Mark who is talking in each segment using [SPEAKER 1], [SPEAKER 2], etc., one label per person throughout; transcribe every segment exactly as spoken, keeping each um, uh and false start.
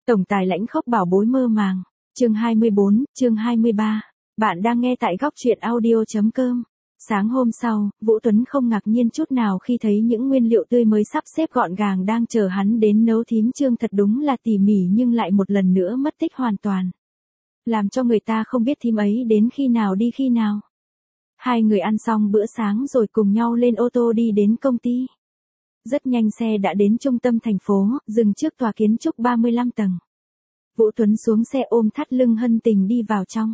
[SPEAKER 1] Tổng tài lãnh khốc bảo bối mơ màng. Chương hai mươi bốn, chương hai mươi ba. Bạn đang nghe tại góc truyện audio chấm com. Sáng hôm sau, Vũ Tuấn không ngạc nhiên chút nào khi thấy những nguyên liệu tươi mới sắp xếp gọn gàng đang chờ hắn đến nấu. Thím Trương thật đúng là tỉ mỉ nhưng lại một lần nữa mất tích hoàn toàn. Làm cho người ta không biết thím ấy đến khi nào đi khi nào. Hai người ăn xong bữa sáng rồi cùng nhau lên ô tô đi đến công ty. Rất nhanh xe đã đến trung tâm thành phố, dừng trước tòa kiến trúc ba mươi lăm tầng. Vũ Tuấn xuống xe ôm thắt lưng Hân Tình đi vào trong.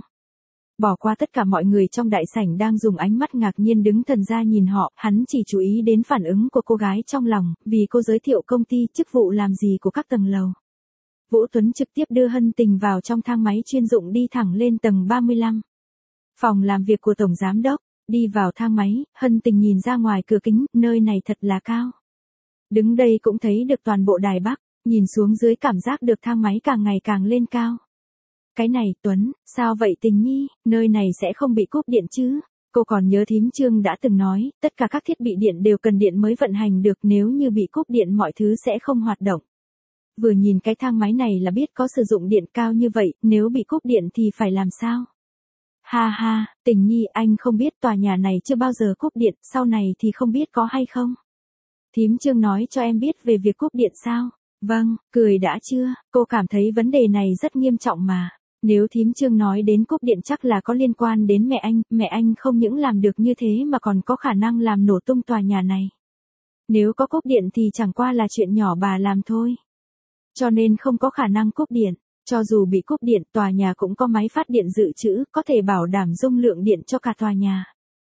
[SPEAKER 1] Bỏ qua tất cả mọi người trong đại sảnh đang dùng ánh mắt ngạc nhiên đứng thần ra nhìn họ, hắn chỉ chú ý đến phản ứng của cô gái trong lòng, vì cô giới thiệu công ty, chức vụ làm gì của các tầng lầu. Vũ Tuấn trực tiếp đưa Hân Tình vào trong thang máy chuyên dụng đi thẳng lên tầng ba mươi lăm. Phòng làm việc của Tổng Giám Đốc, đi vào thang máy, Hân Tình nhìn ra ngoài cửa kính, nơi này thật là cao. Đứng đây cũng thấy được toàn bộ Đài Bắc, nhìn xuống dưới cảm giác được thang máy càng ngày càng lên cao. Cái này, Tuấn, sao vậy Tình Nhi, nơi này sẽ không bị cúp điện chứ? Cô còn nhớ thím Trương đã từng nói, tất cả các thiết bị điện đều cần điện mới vận hành được, nếu như bị cúp điện mọi thứ sẽ không hoạt động. Vừa nhìn cái thang máy này là biết có sử dụng điện cao như vậy, nếu bị cúp điện thì phải làm sao? Ha ha, Tình Nhi, anh không biết tòa nhà này chưa bao giờ cúp điện, sau này thì không biết có hay không? Thím Trương nói cho em biết về việc cúp điện sao? Vâng, cười đã chưa, cô cảm thấy vấn đề này rất nghiêm trọng mà. Nếu thím Trương nói đến cúp điện chắc là có liên quan đến mẹ anh, mẹ anh không những làm được như thế mà còn có khả năng làm nổ tung tòa nhà này. Nếu có cúp điện thì chẳng qua là chuyện nhỏ bà làm thôi. Cho nên không có khả năng cúp điện, cho dù bị cúp điện tòa nhà cũng có máy phát điện dự trữ, có thể bảo đảm dung lượng điện cho cả tòa nhà.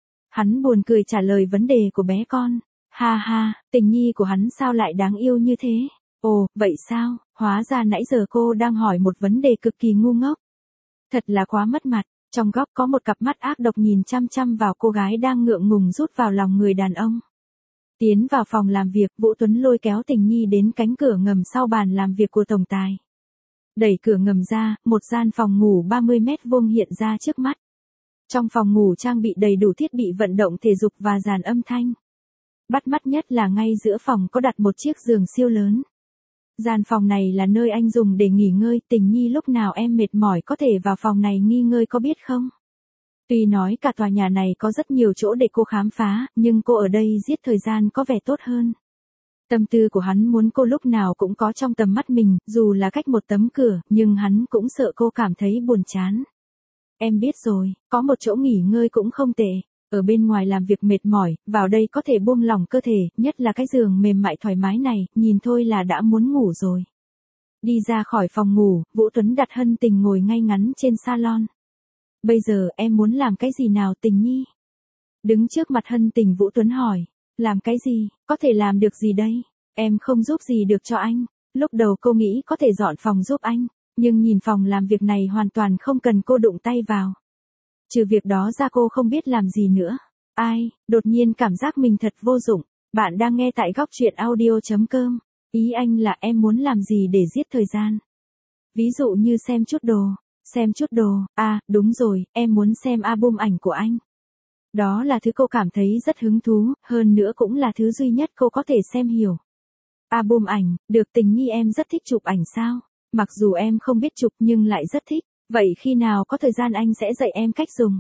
[SPEAKER 1] Hắn buồn cười trả lời vấn đề của bé con. Ha ha, Tình Nhi của hắn sao lại đáng yêu như thế? Ồ, vậy sao, hóa ra nãy giờ cô đang hỏi một vấn đề cực kỳ ngu ngốc. Thật là quá mất mặt, trong góc có một cặp mắt ác độc nhìn chăm chăm vào cô gái đang ngượng ngùng rút vào lòng người đàn ông. Tiến vào phòng làm việc, Vũ Tuấn lôi kéo Tình Nhi đến cánh cửa ngầm sau bàn làm việc của tổng tài. Đẩy cửa ngầm ra, một gian phòng ngủ ba mươi mét vuông hiện ra trước mắt. Trong phòng ngủ trang bị đầy đủ thiết bị vận động thể dục và dàn âm thanh. Bắt mắt nhất là ngay giữa phòng có đặt một chiếc giường siêu lớn. Gian phòng này là nơi anh dùng để nghỉ ngơi, Tình Nhi lúc nào em mệt mỏi có thể vào phòng này nghỉ ngơi có biết không? Tuy nói cả tòa nhà này có rất nhiều chỗ để cô khám phá, nhưng cô ở đây giết thời gian có vẻ tốt hơn. Tâm tư của hắn muốn cô lúc nào cũng có trong tầm mắt mình, dù là cách một tấm cửa, nhưng hắn cũng sợ cô cảm thấy buồn chán. Em biết rồi, có một chỗ nghỉ ngơi cũng không tệ. Ở bên ngoài làm việc mệt mỏi, vào đây có thể buông lỏng cơ thể, nhất là cái giường mềm mại thoải mái này, nhìn thôi là đã muốn ngủ rồi. Đi ra khỏi phòng ngủ, Vũ Tuấn đặt Hân Tình ngồi ngay ngắn trên salon. Bây giờ em muốn làm cái gì nào Tình Nhi? Đứng trước mặt Hân Tình Vũ Tuấn hỏi, làm cái gì, có thể làm được gì đây? Em không giúp gì được cho anh. Lúc đầu cô nghĩ có thể dọn phòng giúp anh, nhưng nhìn phòng làm việc này hoàn toàn không cần cô đụng tay vào. Trừ việc đó ra cô không biết làm gì nữa. Ai, đột nhiên cảm giác mình thật vô dụng. Bạn đang nghe tại góc truyện audio chấm com. Ý anh là em muốn làm gì để giết thời gian? Ví dụ như xem chút đồ. Xem chút đồ, à, đúng rồi, em muốn xem album ảnh của anh. Đó là thứ cô cảm thấy rất hứng thú, hơn nữa cũng là thứ duy nhất cô có thể xem hiểu. Album ảnh, được Tình Nhi em rất thích chụp ảnh sao? Mặc dù em không biết chụp nhưng lại rất thích. Vậy khi nào có thời gian anh sẽ dạy em cách dùng.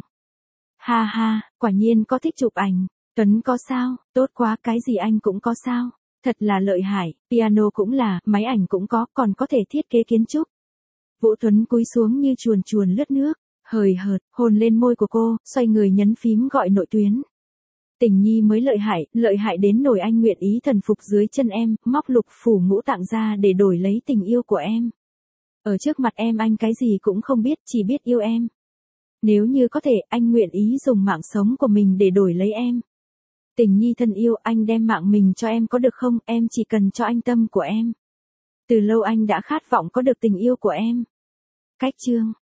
[SPEAKER 1] Ha ha, quả nhiên có thích chụp ảnh. Tuấn có sao, tốt quá, cái gì anh cũng có sao. Thật là lợi hại, piano cũng là, máy ảnh cũng có, còn có thể thiết kế kiến trúc. Vũ Tuấn cúi xuống như chuồn chuồn lướt nước, hời hợt, hôn lên môi của cô, xoay người nhấn phím gọi nội tuyến. Tình Nhi mới lợi hại, lợi hại đến nỗi anh nguyện ý thần phục dưới chân em, móc lục phủ ngũ tạng ra để đổi lấy tình yêu của em. Ở trước mặt em anh cái gì cũng không biết, chỉ biết yêu em. Nếu như có thể, anh nguyện ý dùng mạng sống của mình để đổi lấy em. Tình Nhi thân yêu, anh đem mạng mình cho em có được không, em chỉ cần cho anh tâm của em. Từ lâu anh đã khát vọng có được tình yêu của em. Cách chương,